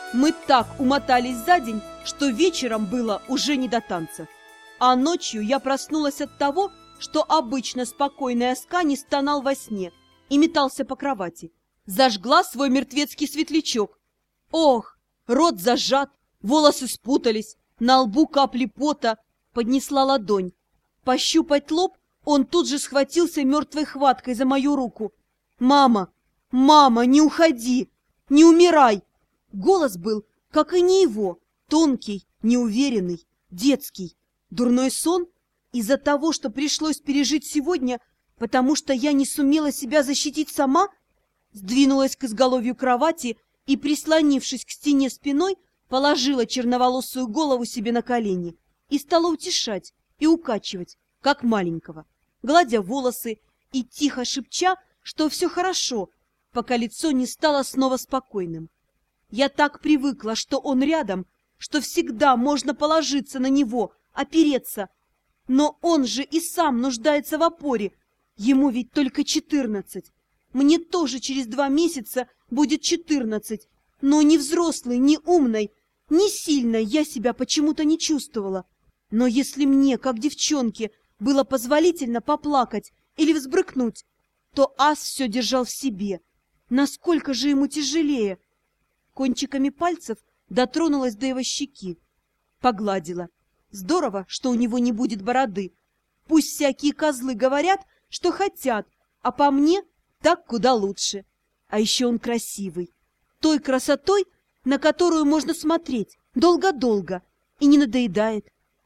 Мы так умотались за день, что вечером было уже не до танцев. А ночью я проснулась от того, что обычно спокойный Аскани стонал во сне и метался по кровати. Зажгла свой мертвецкий светлячок. Ох, рот зажат, волосы спутались, на лбу капли пота. Поднесла ладонь. Пощупать лоб, он тут же схватился мертвой хваткой за мою руку. «Мама! Мама, не уходи! Не умирай!» Голос был, как и не его, тонкий, неуверенный, детский. Дурной сон из-за того, что пришлось пережить сегодня, потому что я не сумела себя защитить сама, сдвинулась к изголовью кровати и, прислонившись к стене спиной, положила черноволосую голову себе на колени и стала утешать и укачивать, как маленького, гладя волосы и тихо шепча, что все хорошо, пока лицо не стало снова спокойным. Я так привыкла, что он рядом, что всегда можно положиться на него, опереться. Но он же и сам нуждается в опоре. Ему ведь только 14. Мне тоже через 2 месяца будет 14. Но ни взрослый, ни умной, ни сильной я себя почему-то не чувствовала. Но если мне, как девчонке, было позволительно поплакать или взбрыкнуть, то Ас все держал в себе. Насколько же ему тяжелее! Кончиками пальцев дотронулась до его щеки. Погладила. Здорово, что у него не будет бороды. Пусть всякие козлы говорят, что хотят, а по мне так куда лучше. А еще он красивый. Той красотой, на которую можно смотреть долго-долго и не надоедает.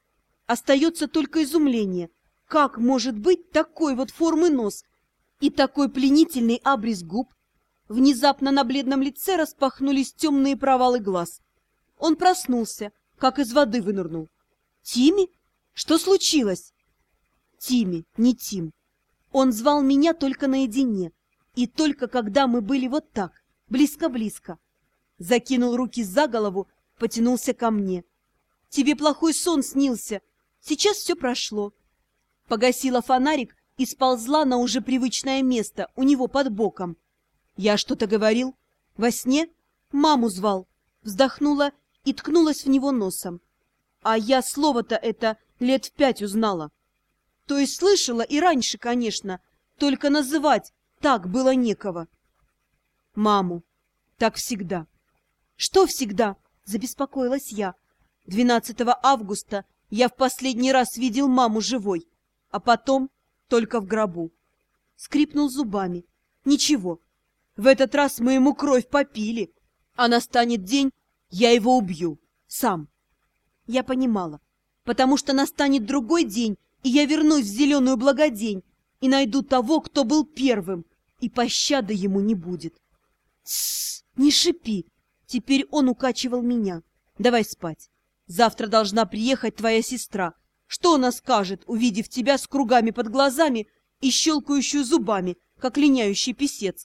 Остается только изумление. Как может быть такой вот формы нос и такой пленительный абрис губ? Внезапно на бледном лице распахнулись темные провалы глаз. Он проснулся, как из воды вынырнул. «Тимми? Что случилось?» «Тимми, не Тим. Он звал меня только наедине, и только когда мы были вот так, близко-близко. Закинул руки за голову, потянулся ко мне. Тебе плохой сон снился, сейчас все прошло». Погасила фонарик и сползла на уже привычное место у него под боком. Я что-то говорил? Во сне? Маму звал. Вздохнула и ткнулась в него носом. А я слово-то это лет в 5 узнала. То есть слышала и раньше, конечно, только называть так было некого. Маму. Так всегда. Что всегда? Забеспокоилась я. 12 августа я в последний раз видел маму живой, а потом только в гробу. Скрипнул зубами. Ничего. В этот раз мы ему кровь попили, а настанет день, я его убью. Сам. Я понимала, потому что настанет другой день, и я вернусь в зеленую благодень и найду того, кто был первым, и пощады ему не будет. Тссс, не шипи. Теперь он укачивал меня. Давай спать. Завтра должна приехать твоя сестра. Что она скажет, увидев тебя с кругами под глазами и щелкающую зубами, как линяющий писец?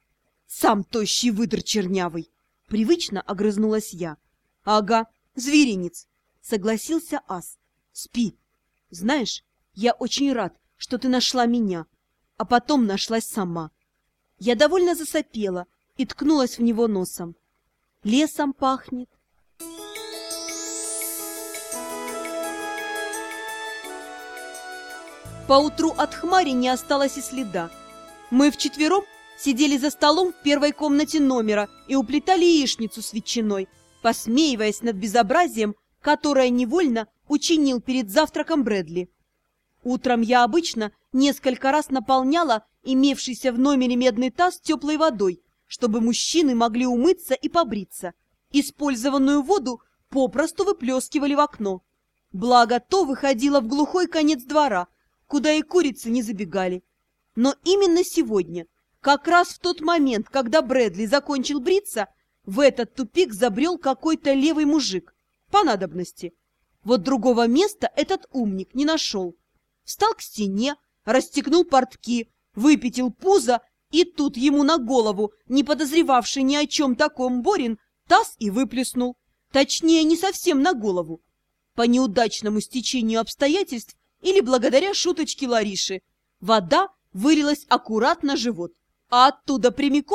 Сам тощий выдр чернявый. Привычно огрызнулась я. Ага, зверинец. Согласился Ас. Спи. Знаешь, я очень рад, что ты нашла меня, а потом нашлась сама. Я довольно засопела и ткнулась в него носом. Лесом пахнет. Поутру от хмари не осталось и следа. Мы вчетвером сидели за столом в первой комнате номера и уплетали яичницу с ветчиной, посмеиваясь над безобразием, которое невольно учинил перед завтраком Брэдли. Утром я обычно несколько раз наполняла имевшийся в номере медный таз теплой водой, чтобы мужчины могли умыться и побриться. Использованную воду попросту выплескивали в окно. Благо, то выходило в глухой конец двора, куда и курицы не забегали. Но именно сегодня, как раз в тот момент, когда Брэдли закончил бриться, в этот тупик забрел какой-то левый мужик по надобности. Вот другого места этот умник не нашел. Встал к стене, расстегнул портки, выпятил пузо, и тут ему на голову, не подозревавший ни о чем таком Борин, таз и выплеснул. Точнее, не совсем на голову. По неудачному стечению обстоятельств или благодаря шуточке Лариши, вода вылилась аккурат на живот, а оттуда прямиком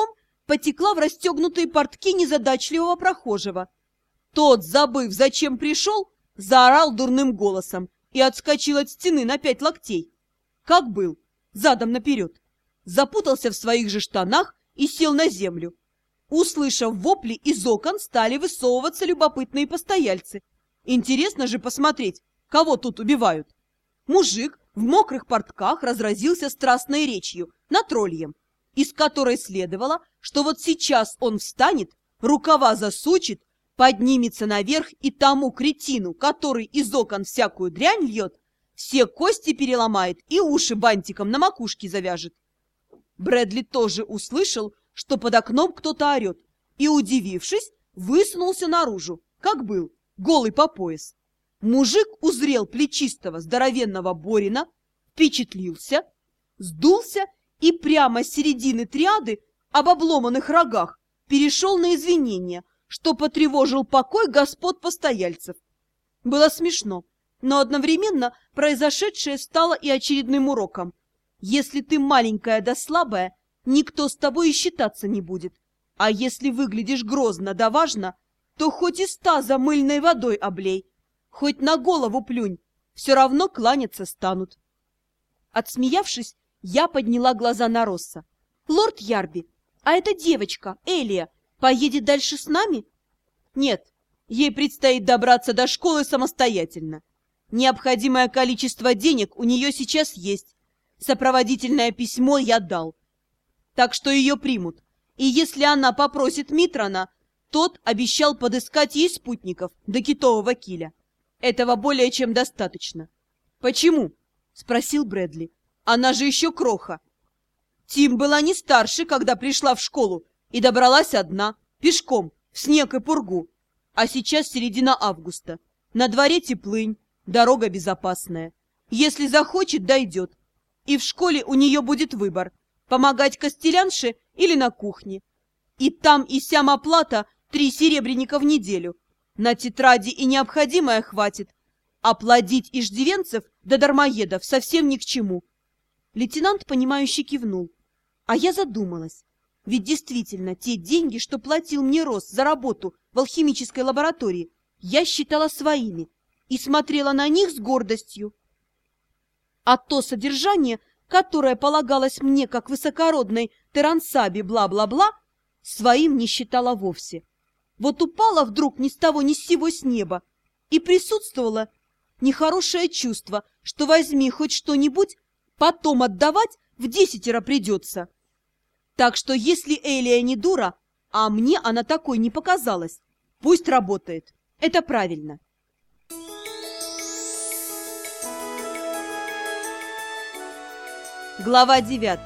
потекла в расстегнутые портки незадачливого прохожего. Тот, забыв, зачем пришел, заорал дурным голосом и отскочил от стены на 5 локтей. Как был, задом наперед. Запутался в своих же штанах и сел на землю. Услышав вопли, из окон стали высовываться любопытные постояльцы. Интересно же посмотреть, кого тут убивают. Мужик в мокрых портках разразился страстной речью на тролльем, из которой следовало, что вот сейчас он встанет, рукава засучит, поднимется наверх и тому кретину, который из окон всякую дрянь льет, все кости переломает и уши бантиком на макушке завяжет. Брэдли тоже услышал, что под окном кто-то орет, и, удивившись, высунулся наружу, как был, голый по пояс. Мужик узрел плечистого здоровенного Борина, впечатлился, сдулся и прямо с середины триады об обломанных рогах перешел на извинения, что потревожил покой господ постояльцев. Было смешно, но одновременно произошедшее стало и очередным уроком. Если ты маленькая да слабая, никто с тобой и считаться не будет. А если выглядишь грозно да важно, то хоть из таза мыльной водой облей, хоть на голову плюнь, все равно кланяться станут. Отсмеявшись, я подняла глаза на Росса. «Лорд Ярби, а эта девочка, Элия, поедет дальше с нами?» «Нет, ей предстоит добраться до школы самостоятельно. Необходимое количество денег у нее сейчас есть. Сопроводительное письмо я дал. Так что ее примут. И если она попросит Митрана, тот обещал подыскать ей спутников до китового киля. Этого более чем достаточно». «Почему?» — спросил Брэдли. «Она же еще кроха. Тим была не старше, когда пришла в школу, и добралась одна, пешком, в снег и пургу. А сейчас середина августа. На дворе теплынь, дорога безопасная. Если захочет, дойдет. И в школе у нее будет выбор – помогать костелянше или на кухне. И там и сям оплата 3 серебряника в неделю. На тетради и необходимое хватит. А плодить иждивенцев да дармоедов совсем ни к чему». Лейтенант, понимающе кивнул. А я задумалась. Ведь действительно, те деньги, что платил мне Росс за работу в алхимической лаборатории, я считала своими и смотрела на них с гордостью. А то содержание, которое полагалось мне как высокородной терансабе бла-бла-бла, своим не считала вовсе. Вот упала вдруг ни с того ни с сего с неба, и присутствовало нехорошее чувство, что возьми хоть что-нибудь, потом отдавать в 10 придется. Так что если Элия не дура, а мне она такой не показалась, пусть работает. Это правильно. Глава 9.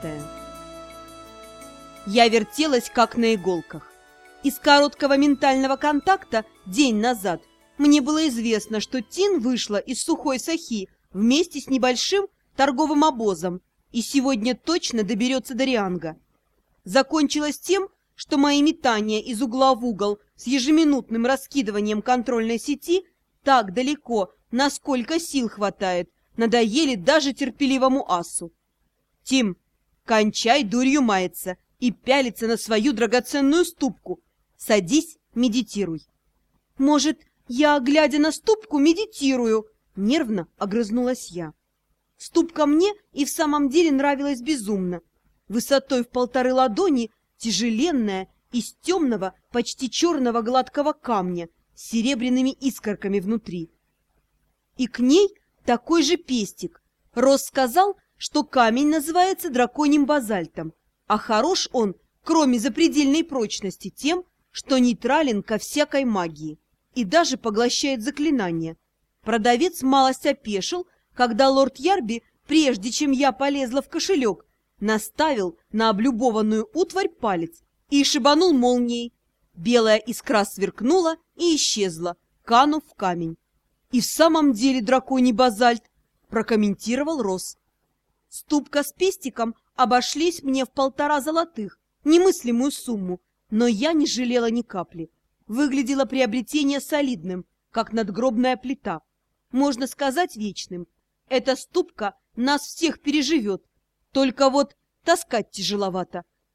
Я вертелась как на иголках. Из короткого ментального контакта день назад мне было известно, что Тин вышла из Сухой Сахи вместе с небольшим торговым обозом и сегодня точно доберется до Рианга. Закончилось тем, что мои метания из угла в угол с ежеминутным раскидыванием контрольной сети так далеко, насколько сил хватает, надоели даже терпеливому асу. «Тим, кончай дурью маяться и пялиться на свою драгоценную ступку. Садись, медитируй». «Может, я, глядя на ступку, медитирую?» — нервно огрызнулась я. Ступка мне и в самом деле нравилась безумно. Высотой в 1,5 ладони, тяжеленная, из темного, почти черного гладкого камня с серебряными искорками внутри. И к ней такой же пестик. Росс сказал, что камень называется драконьим базальтом, а хорош он, кроме запредельной прочности, тем, что нейтрален ко всякой магии и даже поглощает заклинания. Продавец малость опешил, когда лорд Ярби, прежде чем я полезла в кошелек, наставил на облюбованную утварь палец и шибанул молнией. Белая искра сверкнула и исчезла, канув в камень. «И в самом деле драконий базальт», — прокомментировал Росс. Ступка с пестиком обошлись мне в 1,5 золотых, немыслимую сумму, но я не жалела ни капли. Выглядело приобретение солидным, как надгробная плита. Можно сказать, вечным. Эта ступка нас всех переживет. Только вот таскать тяжеловато.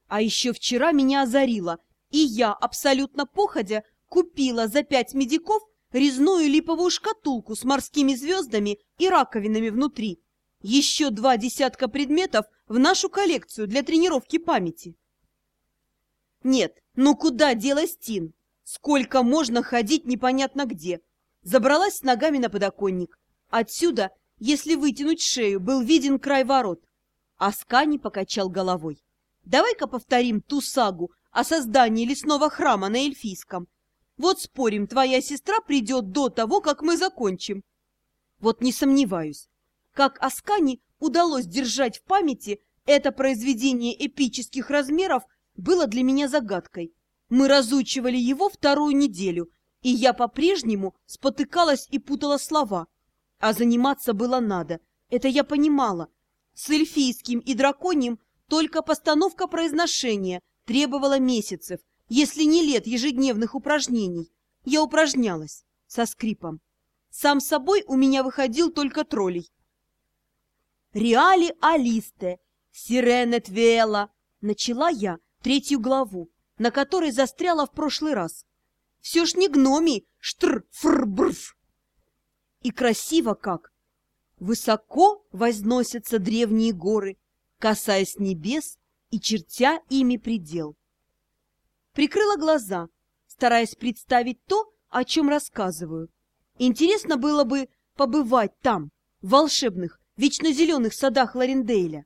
А еще вчера меня озарило, и я, абсолютно походя, купила за 5 медиков резную липовую шкатулку с морскими звездами и раковинами внутри. Еще 2 десятка предметов в нашу коллекцию для тренировки памяти. Нет, ну куда делась Тин? Сколько можно ходить непонятно где? Забралась с ногами на подоконник. Отсюда, если вытянуть шею, был виден край ворот. Аскани покачал головой. Давай-ка повторим ту сагу о создании лесного храма на эльфийском. Вот спорим, твоя сестра придет до того, как мы закончим. Вот не сомневаюсь. Как Аскани удалось держать в памяти это произведение эпических размеров, было для меня загадкой. Мы разучивали его 2-ю неделю, и я по-прежнему спотыкалась и путала слова. А заниматься было надо, это я понимала. С эльфийским и драконьим только постановка произношения требовала месяцев, если не лет ежедневных упражнений. Я упражнялась со скрипом. Сам собой у меня выходил только троллей. «Реали алисте, сиренет вела», начала я 3-ю главу, на которой застряла в прошлый раз. Все ж не гноми, штр-фр-брф. И красиво как! Высоко возносятся древние горы, касаясь небес и чертя ими предел. Прикрыла глаза, стараясь представить то, о чем рассказываю. Интересно было бы побывать там, в волшебных, вечно зеленых садах Ларендейля.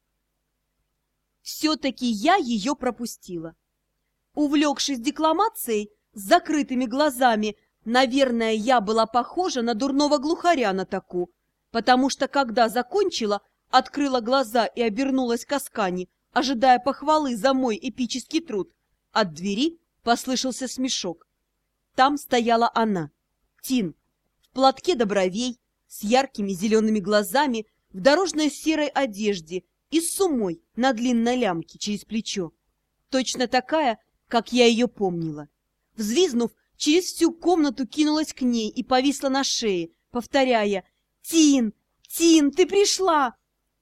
Все-таки я ее пропустила. Увлекшись декламацией, с закрытыми глазами, наверное, я была похожа на дурного глухаря на таку, потому что, когда закончила, открыла глаза и обернулась к Аскани, ожидая похвалы за мой эпический труд. От двери послышался смешок. Там стояла она, Тин, в платке до бровей, с яркими зелеными глазами, в дорожной серой одежде и с сумой на длинной лямке через плечо. Точно такая, как я ее помнила. Взвизнув, через всю комнату кинулась к ней и повисла на шее, повторяя: «Тин! Тин, ты пришла!»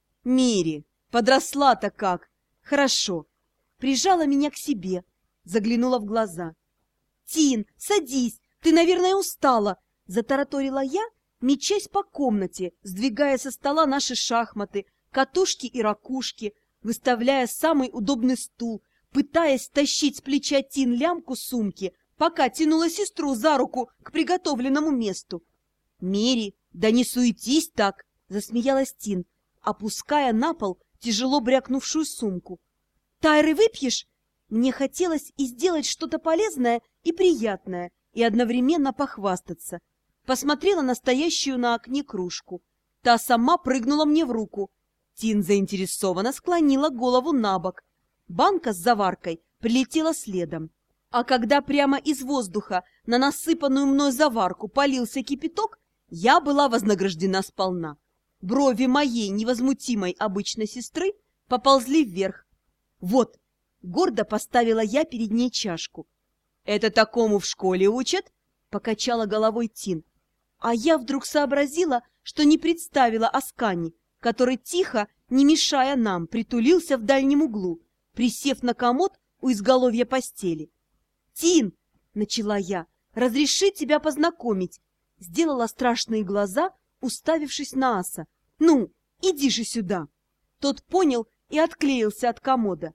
Мири, подросла-то как! Хорошо. Прижала меня к себе, заглянула в глаза. «Тин, садись, ты, наверное, устала!» Затараторила я, мечась по комнате, сдвигая со стола наши шахматы, катушки и ракушки, выставляя самый удобный стул, пытаясь тащить с плеча Тин лямку сумки, пока тянула сестру за руку к приготовленному месту. «Мери, да не суетись так!» — засмеялась Тин, опуская на пол тяжело брякнувшую сумку. «Тайры выпьешь?» Мне хотелось и сделать что-то полезное и приятное, и одновременно похвастаться. Посмотрела на стоящую на окне кружку. Та сама прыгнула мне в руку. Тин заинтересованно склонила голову на бок. Банка с заваркой прилетела следом. А когда прямо из воздуха на насыпанную мной заварку полился кипяток, я была вознаграждена сполна. Брови моей невозмутимой обычной сестры поползли вверх. «Вот!» — гордо поставила я перед ней чашку. «Это такому в школе учат?» — покачала головой Тин. А я вдруг сообразила, что не представила Аскани, который тихо, не мешая нам, притулился в дальнем углу, присев на комод у изголовья постели. «Тин!» — начала я. «Разреши тебя познакомить!» Сделала страшные глаза, уставившись на Аса. «Ну, иди же сюда!» Тот понял и отклеился от комода.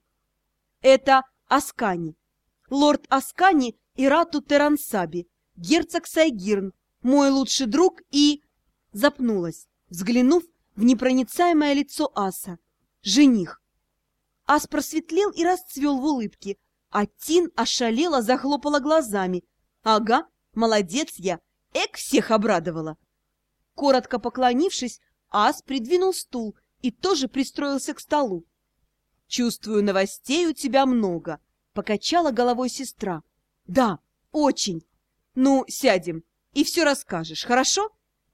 «Это Аскани. Лорд Аскани и Рату Терансаби, герцог Сайгирн, мой лучший друг и...» Запнулась, взглянув в непроницаемое лицо Аса. «Жених». Ас просветлел и расцвел в улыбке, а Тин ошалела, захлопала глазами. «Ага, молодец я, эк всех обрадовала». Коротко поклонившись, Ас придвинул стул и тоже пристроился к столу. «Чувствую, новостей у тебя много», — покачала головой сестра. «Да, очень. Ну, сядем, и все расскажешь, хорошо?»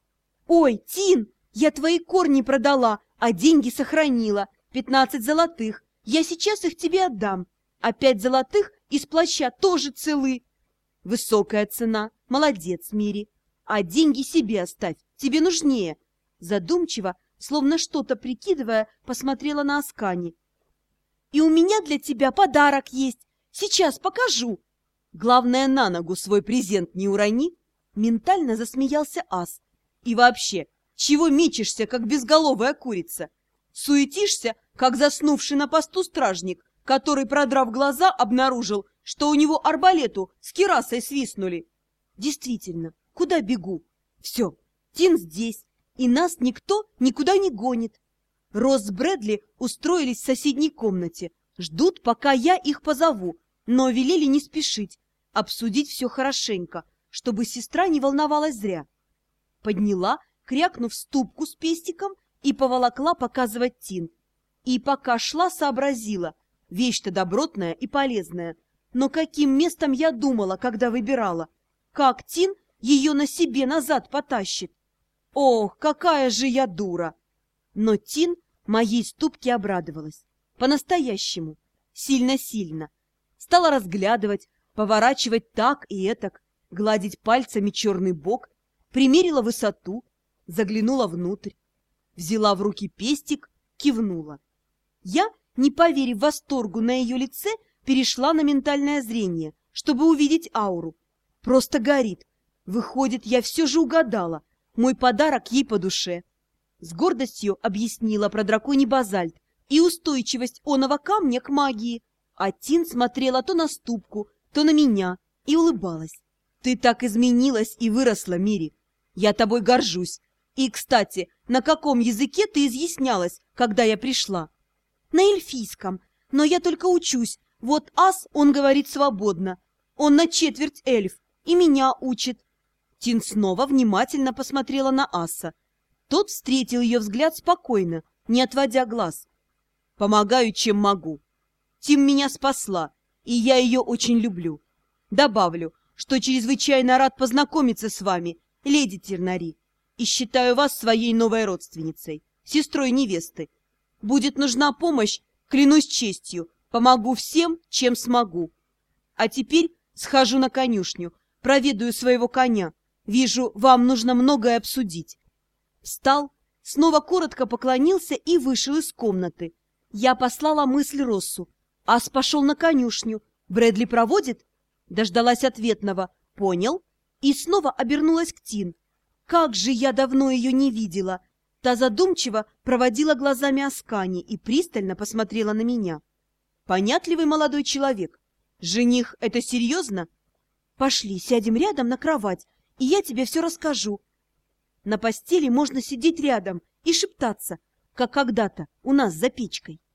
«Ой, Тин, я твои корни продала, а деньги сохранила. 15 золотых. Я сейчас их тебе отдам. А 5 золотых из плаща тоже целы». «Высокая цена. Молодец, Мири. А деньги себе оставь, тебе нужнее». Задумчиво, словно что-то прикидывая, посмотрела на Аскани. И у меня для тебя подарок есть. Сейчас покажу. Главное, на ногу свой презент не урони. Ментально засмеялся ас. И вообще, чего мечешься, как безголовая курица? Суетишься, как заснувший на посту стражник, который, продрав глаза, обнаружил, что у него арбалету с кирасой свистнули. Действительно, куда бегу? Все, Тин здесь, и нас никто никуда не гонит. Росс с Брэдли устроились в соседней комнате, ждут, пока я их позову, но велели не спешить, обсудить все хорошенько, чтобы сестра не волновалась зря. Подняла, крякнув, ступку с пестиком и поволокла показывать Тин. И пока шла, сообразила, вещь-то добротная и полезная, но каким местом я думала, когда выбирала? Как Тин ее на себе назад потащит? Ох, какая же я дура! Но Тин моей ступке обрадовалась. По-настоящему. Сильно-сильно. Стала разглядывать, поворачивать так и этак, гладить пальцами черный бок, примерила высоту, заглянула внутрь, взяла в руки пестик, кивнула. Я, не поверив восторгу на ее лице, перешла на ментальное зрение, чтобы увидеть ауру. Просто горит. Выходит, я все же угадала. Мой подарок ей по душе. С гордостью объяснила про драконий базальт и устойчивость оного камня к магии. А Тин смотрела то на ступку, то на меня и улыбалась. Ты так изменилась и выросла, Мири. Я тобой горжусь. И, кстати, на каком языке ты изъяснялась, когда я пришла? На эльфийском, но я только учусь. Вот ас, он говорит свободно. Он на четверть эльф и меня учит. Тин снова внимательно посмотрела на аса. Тот встретил ее взгляд спокойно, не отводя глаз. Помогаю, чем могу. Тим меня спасла, и я ее очень люблю. Добавлю, что чрезвычайно рад познакомиться с вами, леди Тернари, и считаю вас своей новой родственницей, сестрой невесты. Будет нужна помощь, клянусь честью, помогу всем, чем смогу. А теперь схожу на конюшню, проведаю своего коня. Вижу, вам нужно многое обсудить. Встал, снова коротко поклонился и вышел из комнаты. Я послала мысль Россу. Ас пошел на конюшню. Брэдли проводит? Дождалась ответного. Понял? И снова обернулась к Тин. Как же я давно ее не видела! Та задумчиво проводила глазами Аскани и пристально посмотрела на меня. Понятливый молодой человек. Жених — это серьезно? Пошли, сядем рядом на кровать, и я тебе все расскажу. На постели можно сидеть рядом и шептаться, как когда-то у нас за печкой.